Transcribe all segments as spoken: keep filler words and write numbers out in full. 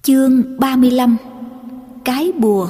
Chương ba mươi lăm. Cái bùa.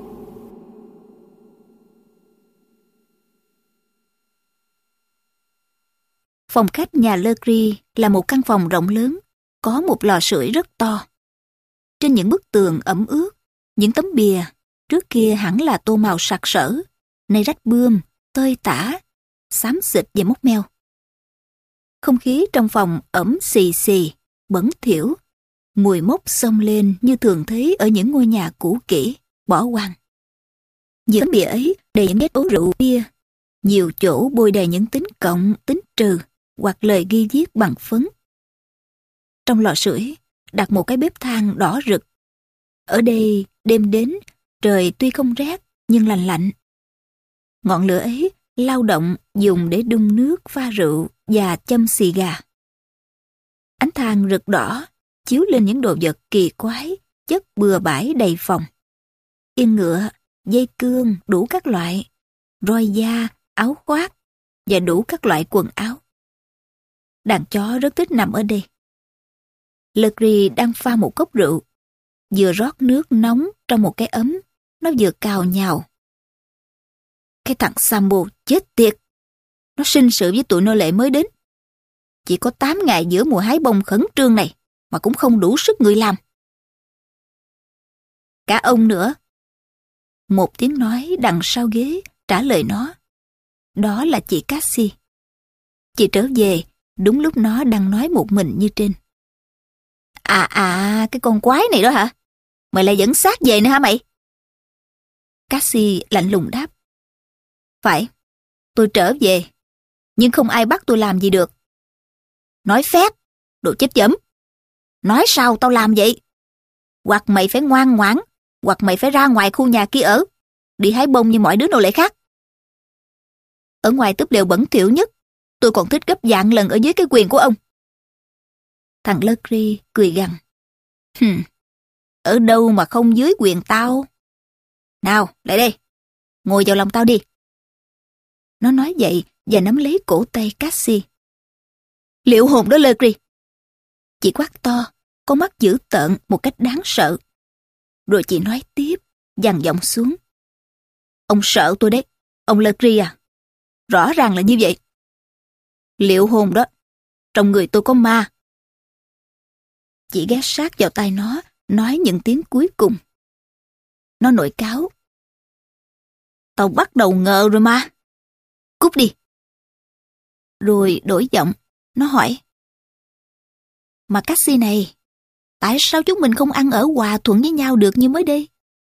Phòng khách nhà Legree là một căn phòng rộng lớn, có một lò sưởi rất to. Trên những bức tường ẩm ướt, những tấm bìa, trước kia hẳn là tô màu sặc sỡ, nay rách bươm, tơi tả, xám xịt và mốc meo. Không khí trong phòng ẩm xì xì, bẩn thỉu, mùi mốc xông lên như thường thấy ở những ngôi nhà cũ kỹ, bỏ hoang. Giữa tấm bìa ấy đầy những nét ố rượu bia, nhiều chỗ bôi đầy những tính cộng, tính trừ hoặc lời ghi viết bằng phấn. Trong lò sưởi đặt một cái bếp than đỏ rực. Ở đây đêm đến, trời tuy không rét nhưng lành lạnh. Ngọn lửa ấy lao động dùng để đun nước pha rượu và châm xì gà. Ánh than rực đỏ chiếu lên những đồ vật kỳ quái, chất bừa bãi đầy phòng. Yên ngựa, dây cương đủ các loại, roi da, áo khoác và đủ các loại quần áo. Đàn chó rất thích nằm ở đây. Legree đang pha một cốc rượu, vừa rót nước nóng trong một cái ấm, nó vừa cào nhào. Cái thằng Sambo chết tiệt, nó sinh sự với tụi nô lệ mới đến. Chỉ có tám ngày giữa mùa hái bông khẩn trương này mà cũng không đủ sức người làm. Cả ông nữa. Một tiếng nói đằng sau ghế trả lời nó. Đó là chị Cassie. Chị trở về đúng lúc nó đang nói một mình như trên. À à, cái con quái này đó hả? Mày lại dẫn xác về nữa hả mày? Cassie lạnh lùng đáp. Phải, tôi trở về, nhưng không ai bắt tôi làm gì được. Nói phét, đồ chết chấm. Nói sao tao làm vậy? Hoặc mày phải ngoan ngoãn, hoặc mày phải ra ngoài khu nhà kia ở, đi hái bông như mọi đứa nô lệ khác. Ở ngoài túp lều bẩn thỉu nhất, tôi còn thích gấp vạn lần ở dưới cái quyền của ông. Thằng Legree cười gằn. Hừm, ở đâu mà không dưới quyền tao? Nào, lại đây, ngồi vào lòng tao đi. Nó nói vậy và nắm lấy cổ tay Cassie. Liệu hồn đó Legree. Chị quát to, con mắt dữ tợn một cách đáng sợ. Rồi chị nói tiếp, dằn giọng xuống. Ông sợ tôi đấy, ông Legree à? Rõ ràng là như vậy. Liệu hồn đó, trong người tôi có ma. Chị ghé sát vào tai nó, nói những tiếng cuối cùng. Nó nổi cáu. Tao bắt đầu ngờ rồi mà. Cút đi. Rồi đổi giọng, nó hỏi. Mà Cassie này, tại sao chúng mình không ăn ở hòa thuận với nhau được như mới đây?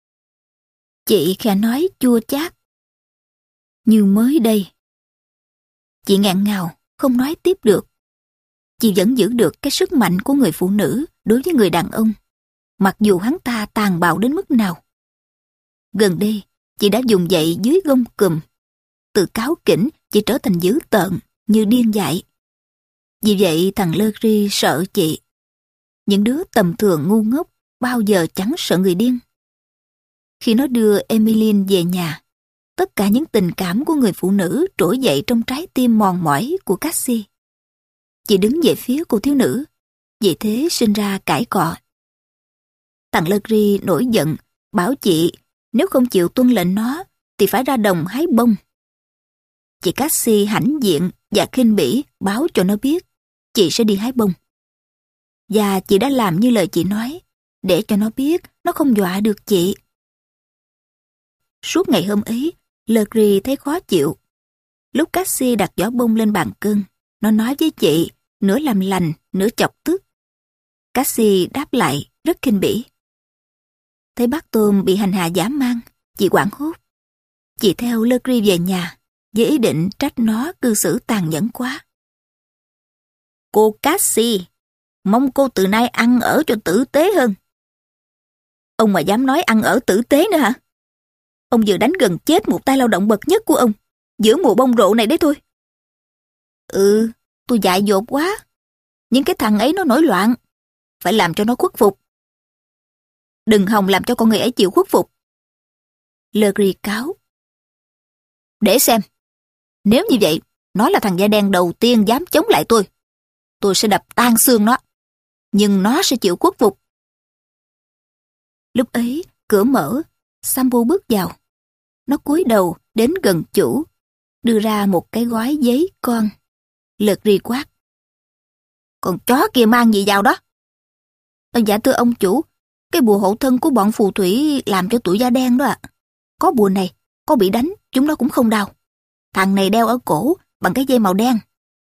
Chị khẽ nói chua chát. Như mới đây. Chị ngạn ngào, không nói tiếp được. Chị vẫn giữ được cái sức mạnh của người phụ nữ đối với người đàn ông, mặc dù hắn ta tàn bạo đến mức nào. Gần đây, chị đã dùng dậy dưới gông cùm. Từ cáu kỉnh, chị trở thành dữ tợn, như điên dại. Vì vậy thằng Legree sợ chị. Những đứa tầm thường ngu ngốc bao giờ chẳng sợ người điên. Khi nó đưa Emmeline về nhà, tất cả những tình cảm của người phụ nữ trỗi dậy trong trái tim mòn mỏi của Cassie. Chị đứng về phía cô thiếu nữ, vì thế sinh ra cãi cọ. Thằng Legree nổi giận, bảo chị nếu không chịu tuân lệnh nó thì phải ra đồng hái bông. Chị Cassie hãnh diện và khinh bỉ báo cho nó biết chị sẽ đi hái bông. Và chị đã làm như lời chị nói, để cho nó biết nó không dọa được chị. Suốt ngày hôm ấy, Legree thấy khó chịu. Lúc Cassie đặt giỏ bông lên bàn cân, nó nói với chị, nửa làm lành, nửa chọc tức. Cassie đáp lại, rất khinh bỉ. Thấy bác Tôm bị hành hạ dã man, chị hoảng hốt. Chị theo Legree về nhà, với ý định trách nó cư xử tàn nhẫn quá. Cô Cassie, mong cô từ nay ăn ở cho tử tế hơn. Ông mà dám nói ăn ở tử tế nữa hả? Ông vừa đánh gần chết một tay lao động bậc nhất của ông, giữa mùa bông rộ này đấy thôi. Ừ, tôi dại dột quá. Nhưng cái thằng ấy nó nổi loạn, phải làm cho nó khuất phục. Đừng hòng làm cho con người ấy chịu khuất phục. Legree cáo. Để xem, nếu như vậy, nó là thằng da đen đầu tiên dám chống lại tôi. Tôi sẽ đập tan xương nó, nhưng nó sẽ chịu khuất phục. Lúc ấy, cửa mở, Sambo bước vào. Nó cúi đầu đến gần chủ, đưa ra một cái gói giấy con. Legri quát: "Con chó kia mang gì vào đó?" "Dạ thưa ông chủ, cái bùa hộ thân của bọn phù thủy làm cho tụi da đen đó ạ. Có bùa này, có bị đánh, chúng nó cũng không đau. Thằng này đeo ở cổ bằng cái dây màu đen."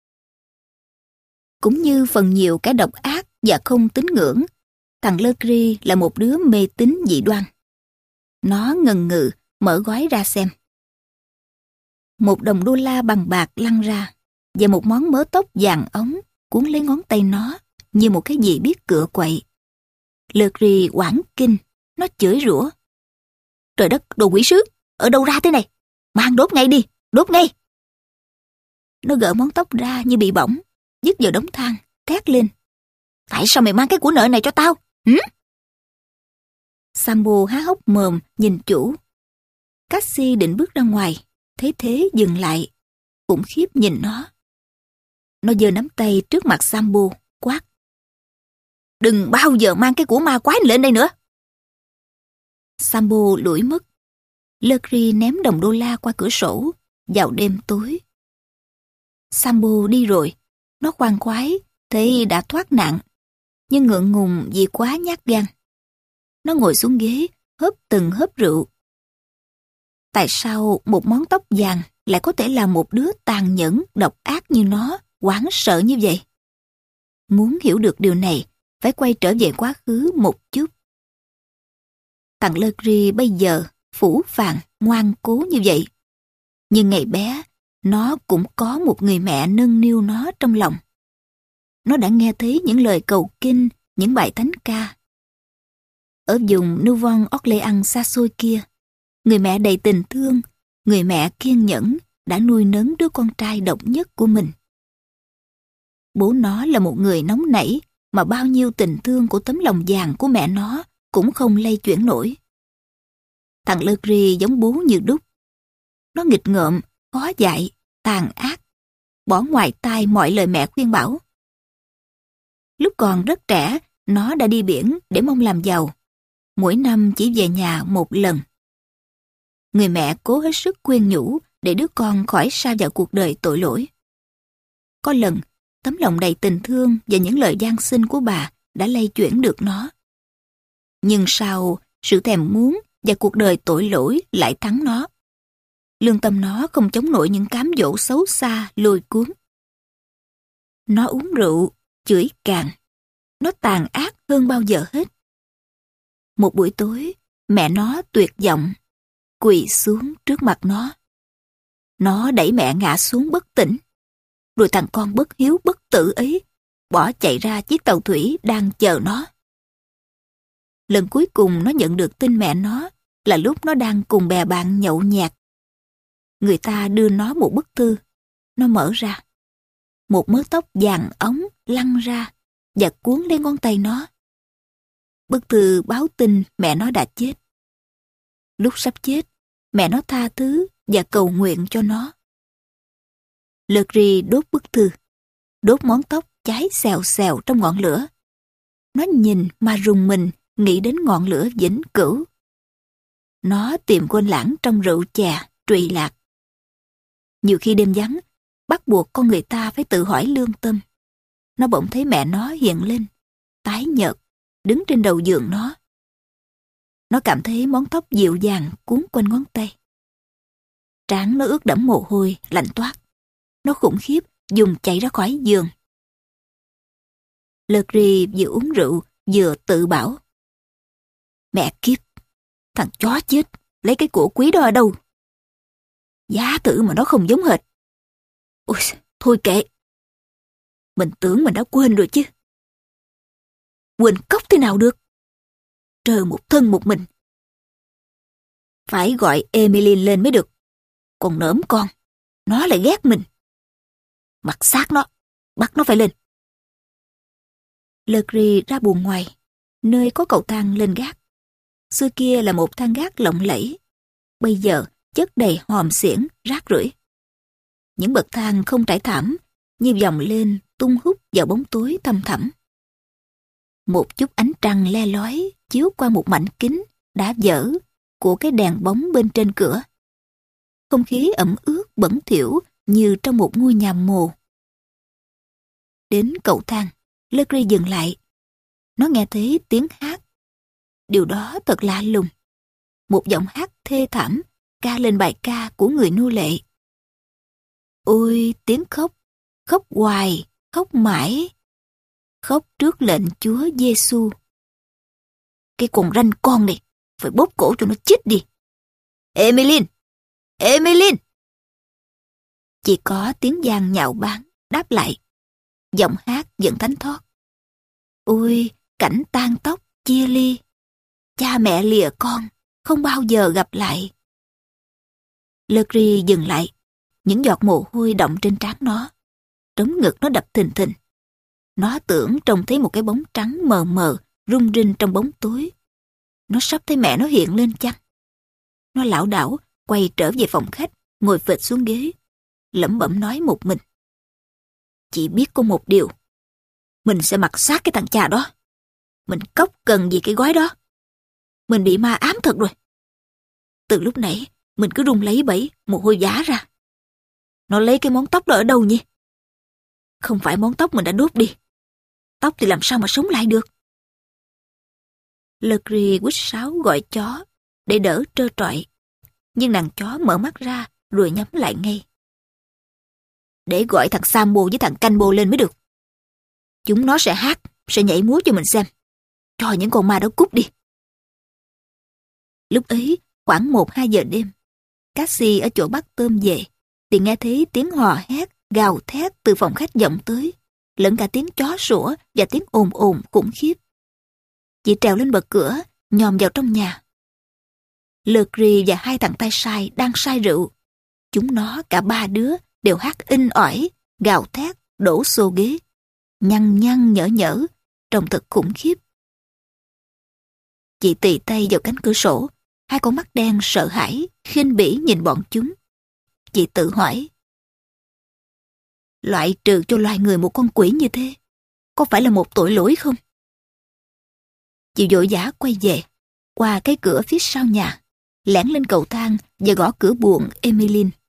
Cũng như phần nhiều kẻ độc ác và không tín ngưỡng, thằng Legri là một đứa mê tín dị đoan. Nó ngần ngừ mở gói ra xem. Một đồng đô la bằng bạc lăn ra, và một món mớ tóc vàng ống cuốn lấy ngón tay nó như một cái gì biết cựa quậy. Legri hoảng kinh, nó chửi rủa: "Trời đất, đồ quỷ sứ, ở đâu ra thế này? Mang đốt ngay đi, đốt ngay!" Nó gỡ món tóc ra như bị bỏng, dứt vào đống than, thét lên: "Tại sao mày mang cái của nợ này cho tao? Hử?" Sambo há hốc mồm nhìn chủ. Cassie định bước ra ngoài, thấy thế dừng lại, khủng khiếp nhìn nó. Nó giơ nắm tay trước mặt Sambo, quát: "Đừng bao giờ mang cái của ma quái này lên đây nữa!" Sambo lủi mất. Legri ném đồng đô la qua cửa sổ vào đêm tối. Sambo đi rồi, nó khoan khoái thấy đã thoát nạn, nhưng ngượng ngùng vì quá nhát gan. Nó ngồi xuống ghế, hớp từng hớp rượu. Tại sao một món tóc vàng lại có thể làm một đứa tàn nhẫn, độc ác như nó hoảng sợ như vậy? Muốn hiểu được điều này, phải quay trở về quá khứ một chút. Thằng Legri bây giờ phũ phàng, ngoan cố như vậy. Nhưng ngày bé, nó cũng có một người mẹ nâng niu nó trong lòng. Nó đã nghe thấy những lời cầu kinh, những bài thánh ca. Ở vùng Nouvelle-Orléans xa xôi kia, người mẹ đầy tình thương, người mẹ kiên nhẫn đã nuôi nấng đứa con trai độc nhất của mình. Bố nó là một người nóng nảy mà bao nhiêu tình thương của tấm lòng vàng của mẹ nó cũng không lay chuyển nổi. Thằng Legri giống bố như đúc. Nó nghịch ngợm, khó dạy, tàn ác, bỏ ngoài tai mọi lời mẹ khuyên bảo. Lúc còn rất trẻ, nó đã đi biển để mong làm giàu. Mỗi năm chỉ về nhà một lần. Người mẹ cố hết sức khuyên nhủ để đứa con khỏi sa vào cuộc đời tội lỗi. Có lần, tấm lòng đầy tình thương và những lời van xin của bà đã lay chuyển được nó. Nhưng sau, sự thèm muốn và cuộc đời tội lỗi lại thắng nó. Lương tâm nó không chống nổi những cám dỗ xấu xa lôi cuốn. Nó uống rượu, chửi càn. Nó tàn ác hơn bao giờ hết. Một buổi tối, mẹ nó tuyệt vọng, quỳ xuống trước mặt nó. Nó đẩy mẹ ngã xuống bất tỉnh. Rồi thằng con bất hiếu bất tử ấy bỏ chạy ra chiếc tàu thủy đang chờ nó. Lần cuối cùng nó nhận được tin mẹ nó là lúc nó đang cùng bè bạn nhậu nhẹt. Người ta đưa nó một bức thư. Nó mở ra. Một mớ tóc vàng óng lăn ra và cuốn lấy ngón tay nó. Bức thư báo tin mẹ nó đã chết. Lúc sắp chết, mẹ nó tha thứ và cầu nguyện cho nó. Legri đốt bức thư, đốt món tóc cháy xèo xèo trong ngọn lửa. Nó nhìn mà rùng mình nghĩ đến ngọn lửa vĩnh cửu. Nó tìm quên lãng trong rượu chè, trụy lạc. Nhiều khi đêm vắng, bắt buộc con người ta phải tự hỏi lương tâm. Nó bỗng thấy mẹ nó hiện lên, tái nhợt, đứng trên đầu giường nó. Nó cảm thấy món tóc dịu dàng cuốn quanh ngón tay. Trán nó ướt đẫm mồ hôi, lạnh toát. Nó khủng khiếp, dùng chạy ra khỏi giường. Legri vừa uống rượu, vừa tự bảo: "Mẹ kiếp, thằng chó chết, lấy cái của quý đó ở đâu? Giá thử mà nó không giống hệt. Ôi, thôi kệ. Mình tưởng mình đã quên rồi chứ. Quên cốc thế nào được? Trơ một thân một mình. Phải gọi Emily lên mới được. Còn nỡm con, nó lại ghét mình. Mặc xác nó, bắt nó phải lên." Legri ra buồng ngoài, nơi có cầu thang lên gác. Xưa kia là một thang gác lộng lẫy. Bây giờ chất đầy hòm xiển, rác rưởi. Những bậc thang không trải thảm, như vòng lên tung hút vào bóng tối thăm thẳm. Một chút ánh trăng le lói chiếu qua một mảnh kính đã dở của cái đèn bóng bên trên cửa. Không khí ẩm ướt bẩn thỉu như trong một ngôi nhà mồ. Đến cầu thang, Legree dừng lại. Nó nghe thấy tiếng hát. Điều đó thật lạ lùng. Một giọng hát thê thảm ca lên bài ca của người nô lệ. Ôi, tiếng khóc, khóc hoài, khóc mãi. Khóc trước lệnh Chúa Giêsu. Cái con ranh con này, phải bóp cổ cho nó chết đi. Emmeline! Emmeline! Chỉ có tiếng giang nhạo báng đáp lại. Giọng hát vẫn thánh thót. Ôi, cảnh tan tóc, chia ly. Cha mẹ lìa con, không bao giờ gặp lại. Legree dừng lại. Những giọt mồ hôi đọng trên trán nó. Trống ngực nó đập thình thình. Nó tưởng trông thấy một cái bóng trắng mờ mờ, rung rinh trong bóng tối. Nó sắp thấy mẹ nó hiện lên chăng? Nó lảo đảo, quay trở về phòng khách, ngồi phịch xuống ghế, lẩm bẩm nói một mình. Chỉ biết có một điều. Mình sẽ mặc xác cái thằng cha đó. Mình cóc cần gì cái gói đó. Mình bị ma ám thật rồi. Từ lúc nãy, mình cứ run lấy bẫy, mồ hôi vã ra. Nó lấy cái món tóc đó ở đâu nhỉ? Không phải món tóc mình đã đốt đi. Tóc thì làm sao mà sống lại được? Legree quýt sáo gọi chó để đỡ trơ trọi. Nhưng nàng chó mở mắt ra rồi nhắm lại ngay. Để gọi thằng Sambo với thằng Cambo lên mới được. Chúng nó sẽ hát, sẽ nhảy múa cho mình xem. Cho những con ma đó cút đi. Lúc ấy, khoảng một hai giờ đêm, Cassie ở chỗ bắt tôm về, thì nghe thấy tiếng hò hét, gào thét từ phòng khách vọng tới, lẫn cả tiếng chó sủa và tiếng ồn ồn khủng khiếp. Chị trèo lên bậc cửa, nhòm vào trong nhà. Legree và hai thằng tay sai đang say rượu. Chúng nó cả ba đứa đều hát inh ỏi, gào thét, đổ xô ghế, nhăn nhăn nhở nhở, trông thật khủng khiếp. Chị tì tay vào cánh cửa sổ, hai con mắt đen sợ hãi, khinh bỉ nhìn bọn chúng. Chị tự hỏi, loại trừ cho loài người một con quỷ như thế, có phải là một tội lỗi không? Chị vội vã quay về, qua cái cửa phía sau nhà, lẻn lên cầu thang và gõ cửa buồng Emmeline.